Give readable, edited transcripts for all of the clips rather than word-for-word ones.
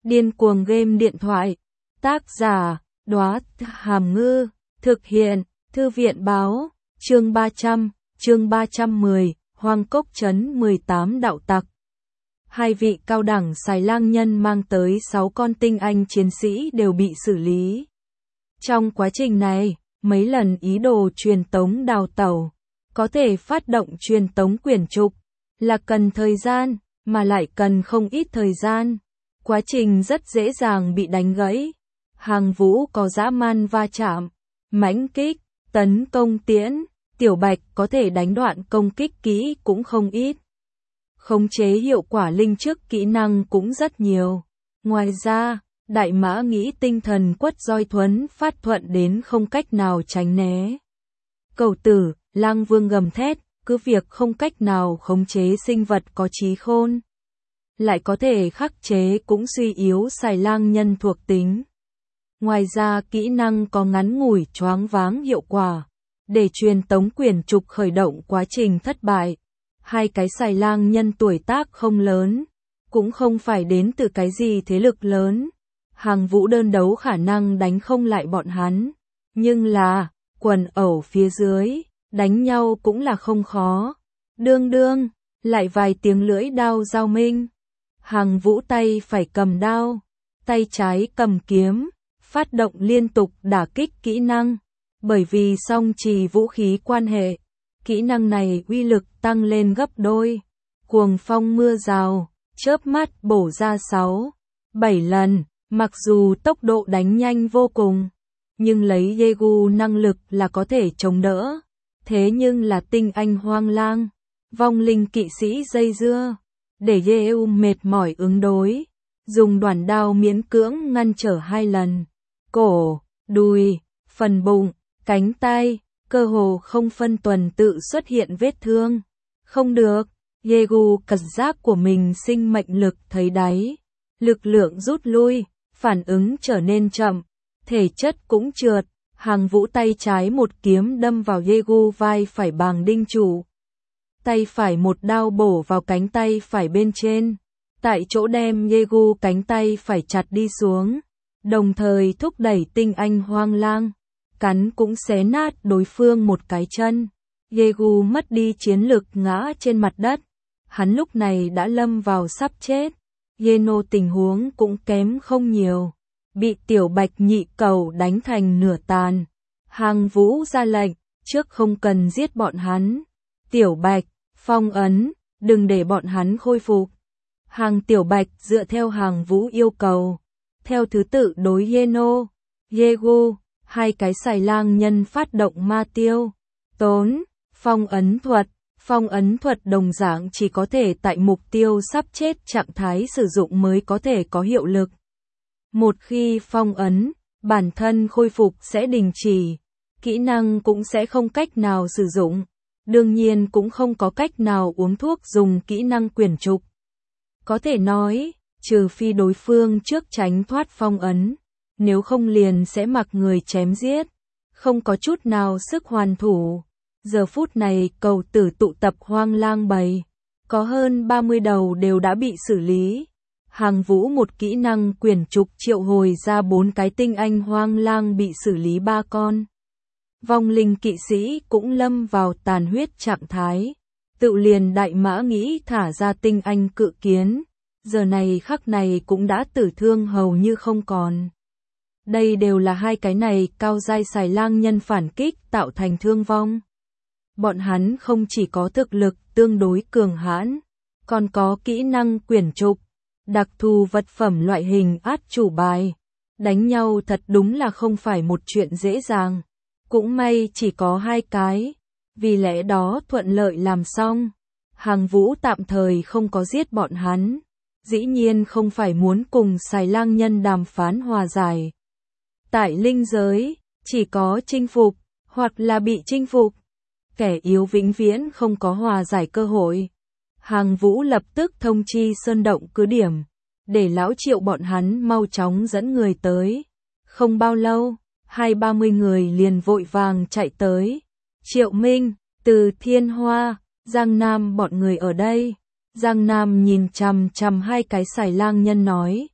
Điên cuồng game điện thoại. Tác giả, Đóa Hàm Ngư. Thực hiện, Thư viện báo. Chương 310, Hoang Cốc Trấn 18 đạo tặc. Hai vị cao đẳng xài lang nhân mang tới 6 con tinh anh chiến sĩ đều bị xử lý. Trong quá trình này, mấy lần ý đồ truyền tống đào tẩu, có thể phát động truyền tống quyển trục, là cần thời gian, mà lại cần không ít thời gian. Quá trình rất dễ dàng bị đánh gãy. Hàng Vũ có dã man va chạm, mãnh kích, tấn công tiễn, Tiểu Bạch có thể đánh đoạn công kích kỹ cũng không ít. Khống chế hiệu quả linh chức kỹ năng cũng rất nhiều. Ngoài ra, Đại Mã nghĩ tinh thần quất roi thuấn phát thuận đến không cách nào tránh né. Cầu tử, Lang Vương gầm thét, cứ việc không cách nào khống chế sinh vật có trí khôn, lại có thể khắc chế cũng suy yếu xài lang nhân thuộc tính. Ngoài ra kỹ năng có ngắn ngủi choáng váng hiệu quả, để truyền tống quyển trục khởi động quá trình thất bại. Hai cái xài lang nhân tuổi tác không lớn, cũng không phải đến từ cái gì thế lực lớn. Hàng Vũ đơn đấu khả năng đánh không lại bọn hắn, nhưng là, quần ẩu phía dưới, đánh nhau cũng là không khó. Đương đương, lại vài tiếng lưỡi đao giao minh. Hàng Vũ tay phải cầm đao, tay trái cầm kiếm, phát động liên tục đả kích kỹ năng. Bởi vì song trì vũ khí quan hệ, kỹ năng này uy lực tăng lên gấp đôi. Cuồng phong mưa rào, chớp mắt bổ ra 6-7 lần, mặc dù tốc độ đánh nhanh vô cùng, nhưng lấy Yegu năng lực là có thể chống đỡ. Thế nhưng là tinh anh hoang lang, vong linh kỵ sĩ dây dưa, để Yegu mệt mỏi ứng đối, dùng đoản đao miễn cưỡng ngăn trở 2 lần. Cổ, đùi, phần bụng, cánh tay, cơ hồ không phân tuần tự xuất hiện vết thương. Không được, Yegu cật giác của mình sinh mệnh lực thấy đáy, lực lượng rút lui, phản ứng trở nên chậm, thể chất cũng trượt. Hàng Vũ tay trái một kiếm đâm vào Yegu vai phải bàng đinh trụ, tay phải một đao bổ vào cánh tay phải bên trên, tại chỗ đem Yegu cánh tay phải chặt đi xuống, đồng thời thúc đẩy tinh anh hoang lang, cắn cũng xé nát đối phương một cái chân. Yegu mất đi chiến lực ngã trên mặt đất, hắn lúc này đã lâm vào sắp chết. Yeno tình huống cũng kém không nhiều, bị Tiểu Bạch nhị cầu đánh thành nửa tàn. Hàng Vũ ra lệnh, trước không cần giết bọn hắn. Tiểu Bạch, phong ấn, đừng để bọn hắn khôi phục. Tiểu Bạch dựa theo Hàng Vũ yêu cầu, theo thứ tự đối Yeno, Yegu, hai cái xài lang nhân phát động ma tiêu, tốn, phong ấn thuật đồng dạng chỉ có thể tại mục tiêu sắp chết trạng thái sử dụng mới có thể có hiệu lực. Một khi phong ấn, bản thân khôi phục sẽ đình chỉ, kỹ năng cũng sẽ không cách nào sử dụng, đương nhiên cũng không có cách nào uống thuốc dùng kỹ năng quyển trục. Có thể nói, trừ phi đối phương trước tránh thoát phong ấn, nếu không liền sẽ mặc người chém giết, không có chút nào sức hoàn thủ. Giờ phút này cầu tử tụ tập hoang lang bầy, có hơn 30 đầu đều đã bị xử lý. Hàng Vũ một kỹ năng quyển trục triệu hồi ra 4 cái tinh anh hoang lang bị xử lý 3 con. Vong linh kỵ sĩ cũng lâm vào tàn huyết trạng thái. Tự liền Đại Mã nghĩ thả ra tinh anh cự kiến, giờ này khắc này cũng đã tử thương hầu như không còn. Đây đều là hai cái này cao giai xài lang nhân phản kích tạo thành thương vong. Bọn hắn không chỉ có thực lực tương đối cường hãn, còn có kỹ năng quyển trục, đặc thù vật phẩm loại hình át chủ bài. Đánh nhau thật đúng là không phải một chuyện dễ dàng. Cũng may chỉ có 2 cái, vì lẽ đó thuận lợi làm xong. Hàng Vũ tạm thời không có giết bọn hắn, dĩ nhiên không phải muốn cùng xài lang nhân đàm phán hòa giải. Tại linh giới, chỉ có chinh phục, hoặc là bị chinh phục. Kẻ yếu vĩnh viễn không có hòa giải cơ hội. Hàng Vũ lập tức thông chi sơn động cứ điểm, để lão Triệu bọn hắn mau chóng dẫn người tới. Không bao lâu, 20-30 người liền vội vàng chạy tới. Triệu Minh, Từ Thiên Hoa, Giang Nam bọn người ở đây. Giang Nam nhìn chằm chằm hai cái xài lang nhân nói.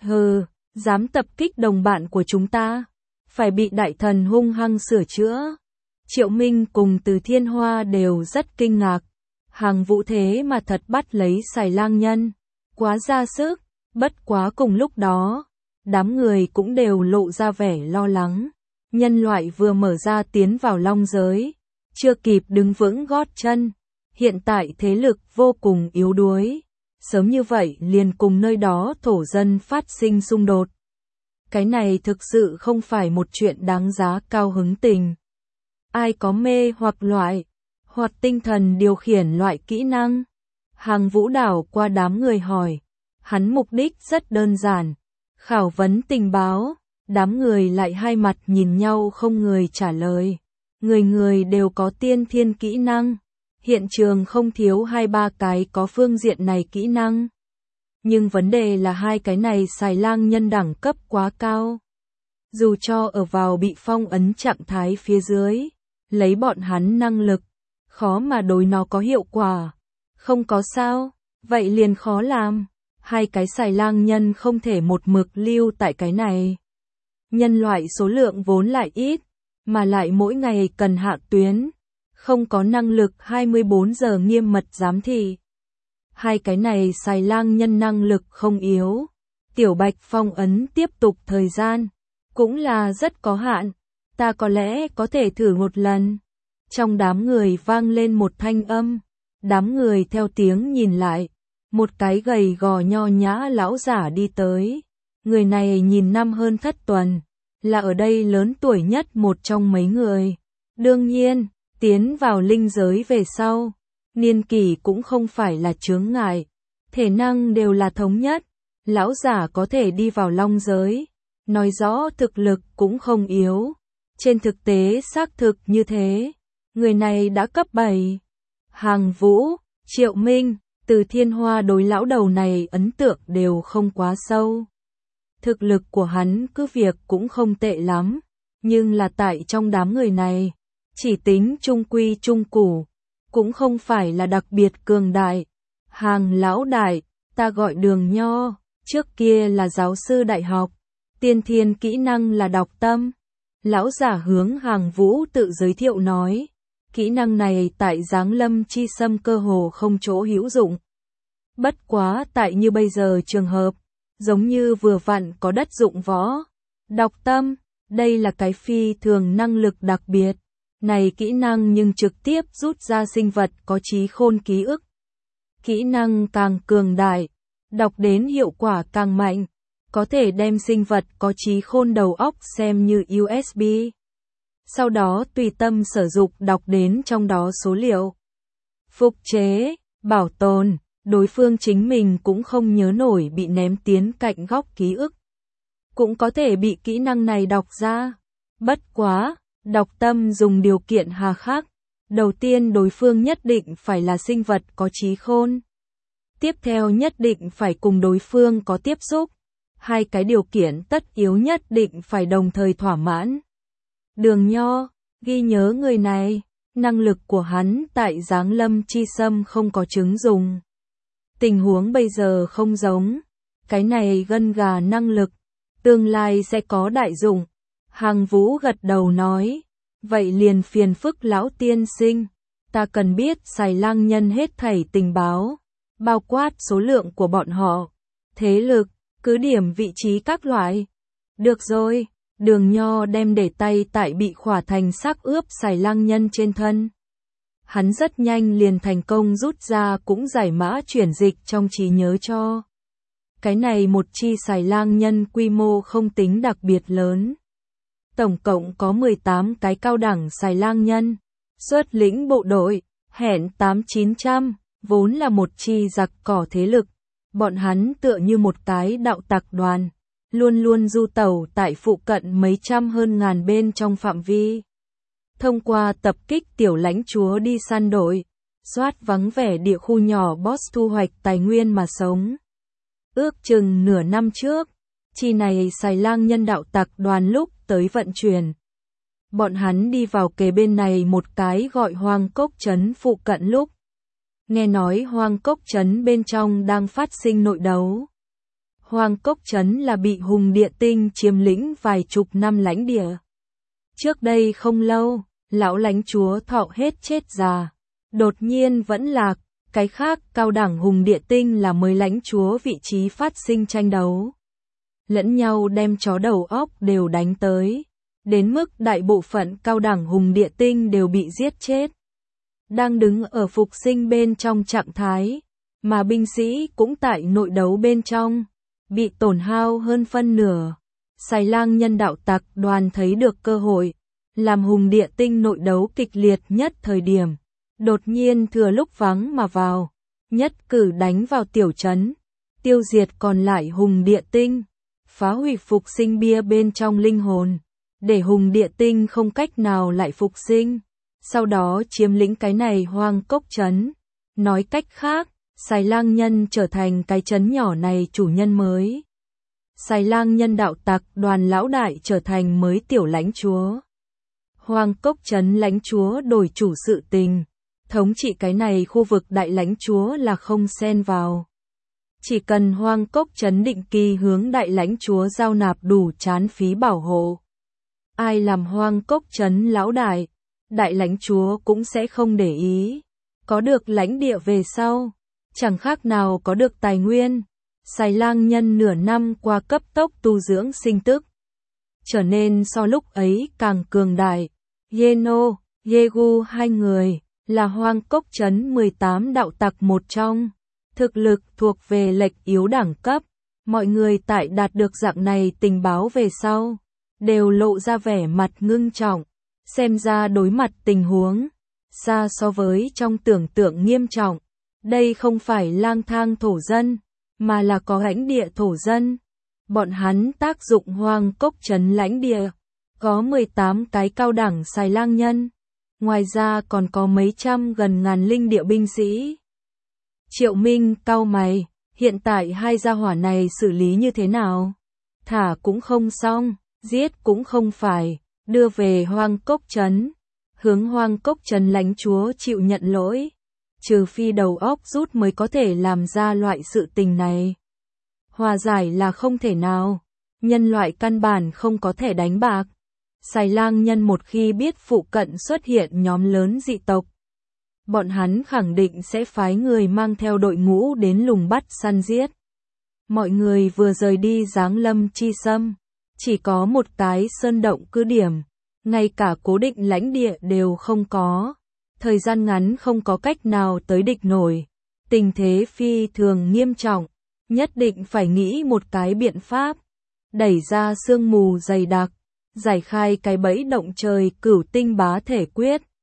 Hừ, dám tập kích đồng bạn của chúng ta, phải bị đại thần hung hăng sửa chữa. Triệu Minh cùng Từ Thiên Hoa đều rất kinh ngạc. Hàng Vũ thế mà thật bắt lấy Xài Lang Nhân, quá ra sức. Bất quá cùng lúc đó, đám người cũng đều lộ ra vẻ lo lắng. Nhân loại vừa mở ra tiến vào long giới, chưa kịp đứng vững gót chân. Hiện tại thế lực vô cùng yếu đuối. Sớm như vậy liền cùng nơi đó thổ dân phát sinh xung đột. Cái này thực sự không phải một chuyện đáng giá cao hứng tình. Ai có mê hoặc loại, hoặc tinh thần điều khiển loại kỹ năng? Hàng Vũ đảo qua đám người hỏi. Hắn mục đích rất đơn giản. Khảo vấn tình báo. Đám người lại hai mặt nhìn nhau không người trả lời. Người người đều có tiên thiên kỹ năng. Hiện trường không thiếu 2-3 cái có phương diện này kỹ năng. Nhưng vấn đề là hai cái này Xài Lang Nhân đẳng cấp quá cao. Dù cho ở vào bị phong ấn trạng thái phía dưới, lấy bọn hắn năng lực, khó mà đối nó có hiệu quả. Không có sao, vậy liền khó làm. Hai cái Xài Lang Nhân không thể một mực lưu tại cái này. Nhân loại số lượng vốn lại ít, mà lại mỗi ngày cần hạ tuyến, không có năng lực 24 giờ nghiêm mật giám thị. Hai cái này Xài Lang Nhân năng lực không yếu. Tiểu Bạch phong ấn tiếp tục thời gian, cũng là rất có hạn. Ta có lẽ có thể thử một lần. Trong đám người vang lên một thanh âm. Đám người theo tiếng nhìn lại. Một cái gầy gò nho nhã lão giả đi tới. Người này nhìn năm hơn thất tuần, là ở đây lớn tuổi nhất một trong mấy người. Đương nhiên, tiến vào linh giới về sau, niên kỷ cũng không phải là chướng ngại, thể năng đều là thống nhất. Lão giả có thể đi vào long giới, nói rõ thực lực cũng không yếu. Trên thực tế xác thực như thế, người này đã cấp 7. Hàng Vũ, Triệu Minh, Từ Thiên Hoa đối lão đầu này ấn tượng đều không quá sâu. Thực lực của hắn cứ việc cũng không tệ lắm, nhưng là tại trong đám người này, chỉ tính trung quy trung củ, cũng không phải là đặc biệt cường đại. Hàng lão đại, ta gọi Đường Nho, trước kia là giáo sư đại học, tiên thiên kỹ năng là đọc tâm. Lão giả hướng Hàng Vũ tự giới thiệu nói, kỹ năng này tại Giáng Lâm Chi Sâm cơ hồ không chỗ hữu dụng. Bất quá tại như bây giờ trường hợp, giống như vừa vặn có đất dụng võ. Đọc tâm, đây là cái phi thường năng lực đặc biệt. Này kỹ năng nhưng trực tiếp rút ra sinh vật có trí khôn ký ức. Kỹ năng càng cường đại, đọc đến hiệu quả càng mạnh, có thể đem sinh vật có trí khôn đầu óc xem như USB. Sau đó tùy tâm sử dụng đọc đến trong đó số liệu. Phục chế, bảo tồn, đối phương chính mình cũng không nhớ nổi bị ném tiến cạnh góc ký ức. Cũng có thể bị kỹ năng này đọc ra. Bất quá, đọc tâm dùng điều kiện hà khắc. Đầu tiên đối phương nhất định phải là sinh vật có trí khôn. Tiếp theo nhất định phải cùng đối phương có tiếp xúc. Hai cái điều kiện tất yếu nhất định phải đồng thời thỏa mãn. Đường Nho, ghi nhớ người này, năng lực của hắn tại Giáng Lâm Chi Sâm không có chứng dùng. Tình huống bây giờ không giống, cái này gân gà năng lực, tương lai sẽ có đại dụng. Hàng Vũ gật đầu nói, vậy liền phiền phức lão tiên sinh, ta cần biết Xài Lang Nhân hết thảy tình báo, bao quát số lượng của bọn họ, thế lực, cứ điểm vị trí các loại. Được rồi, Đường Nho đem để tay tại bị khỏa thành xác ướp Xài Lang Nhân trên thân. Hắn rất nhanh liền thành công rút ra cũng giải mã chuyển dịch trong trí nhớ cho. Cái này một chi Xài Lang Nhân quy mô không tính đặc biệt lớn. Tổng cộng có 18 cái cao đẳng Xài Lang Nhân. Xuất lĩnh bộ đội, hẹn 8-900, vốn là một chi giặc cỏ thế lực. Bọn hắn tựa như một cái đạo tặc đoàn, luôn luôn du tẩu tại phụ cận mấy trăm hơn ngàn bên trong phạm vi. Thông qua tập kích tiểu lãnh chúa đi săn đội, soát vắng vẻ địa khu nhỏ boss thu hoạch tài nguyên mà sống. Ước chừng nửa năm trước, chi này Xài Lang Nhân đạo tặc đoàn lúc tới vận chuyển. Bọn hắn đi vào kề bên này một cái gọi Hoang Cốc Trấn phụ cận lúc. Nghe nói Hoang Cốc Trấn bên trong đang phát sinh nội đấu. Hoang Cốc Trấn là bị Hùng Địa Tinh chiếm lĩnh vài chục năm lãnh địa. Trước đây không lâu, lão lãnh chúa Thọ hết chết già, đột nhiên vẫn lạc, cái khác cao đẳng Hùng Địa Tinh là mới lãnh chúa vị trí phát sinh tranh đấu. Lẫn nhau đem chó đầu óc đều đánh tới, đến mức đại bộ phận cao đẳng Hùng Địa Tinh đều bị giết chết. Đang đứng ở phục sinh bên trong trạng thái, mà binh sĩ cũng tại nội đấu bên trong, bị tổn hao hơn phân nửa. Xài Lang Nhân đạo tặc đoàn thấy được cơ hội, làm Hùng Địa Tinh nội đấu kịch liệt nhất thời điểm, đột nhiên thừa lúc vắng mà vào, nhất cử đánh vào tiểu trấn, tiêu diệt còn lại Hùng Địa Tinh, phá hủy phục sinh bia bên trong linh hồn, để Hùng Địa Tinh không cách nào lại phục sinh, sau đó chiếm lĩnh cái này Hoang Cốc Trấn. Nói cách khác, Xài Lang Nhân trở thành cái trấn nhỏ này chủ nhân mới. Xài Lang Nhân đạo tặc đoàn lão đại trở thành mới tiểu lãnh chúa. Hoang Cốc Trấn lãnh chúa đổi chủ sự tình, thống trị cái này khu vực đại lãnh chúa là không xen vào. Chỉ cần Hoang Cốc Trấn định kỳ hướng đại lãnh chúa giao nạp đủ chán phí bảo hộ. Ai làm Hoang Cốc Trấn lão đại, đại lãnh chúa cũng sẽ không để ý. Có được lãnh địa về sau, chẳng khác nào có được tài nguyên. Xài Lang Nhân nửa năm qua cấp tốc tu dưỡng sinh tức, trở nên so lúc ấy càng cường đại. Yeno, Yegu hai người, là Hoang Cốc Trấn 18 đạo tặc một trong, thực lực thuộc về lệch yếu đẳng cấp. Mọi người tại đạt được dạng này tình báo về sau, đều lộ ra vẻ mặt ngưng trọng, xem ra đối mặt tình huống, xa so với trong tưởng tượng nghiêm trọng. Đây không phải lang thang thổ dân, mà là có lãnh địa thổ dân. Bọn hắn tác dụng Hoang Cốc Trấn lãnh địa, có 18 cái cao đẳng Xài Lang Nhân, ngoài ra còn có mấy trăm gần ngàn linh địa binh sĩ. Triệu Minh cau mày, hiện tại hai gia hỏa này xử lý như thế nào? Thả cũng không xong, giết cũng không phải, đưa về Hoang Cốc Trấn, hướng Hoang Cốc Trấn lãnh chúa chịu nhận lỗi. Trừ phi đầu óc rút mới có thể làm ra loại sự tình này. Hòa giải là không thể nào, nhân loại căn bản không có thể đánh bạc. Xài Lang Nhân một khi biết phụ cận xuất hiện nhóm lớn dị tộc, bọn hắn khẳng định sẽ phái người mang theo đội ngũ đến lùng bắt săn giết. Mọi người vừa rời đi Giáng Lâm Chi Sâm, chỉ có một cái sơn động cứ điểm, ngay cả cố định lãnh địa đều không có. Thời gian ngắn không có cách nào tới địch nổi, tình thế phi thường nghiêm trọng, nhất định phải nghĩ một cái biện pháp, đẩy ra sương mù dày đặc, giải khai cái bẫy động trời Cửu Tinh Bá Thể Quyết.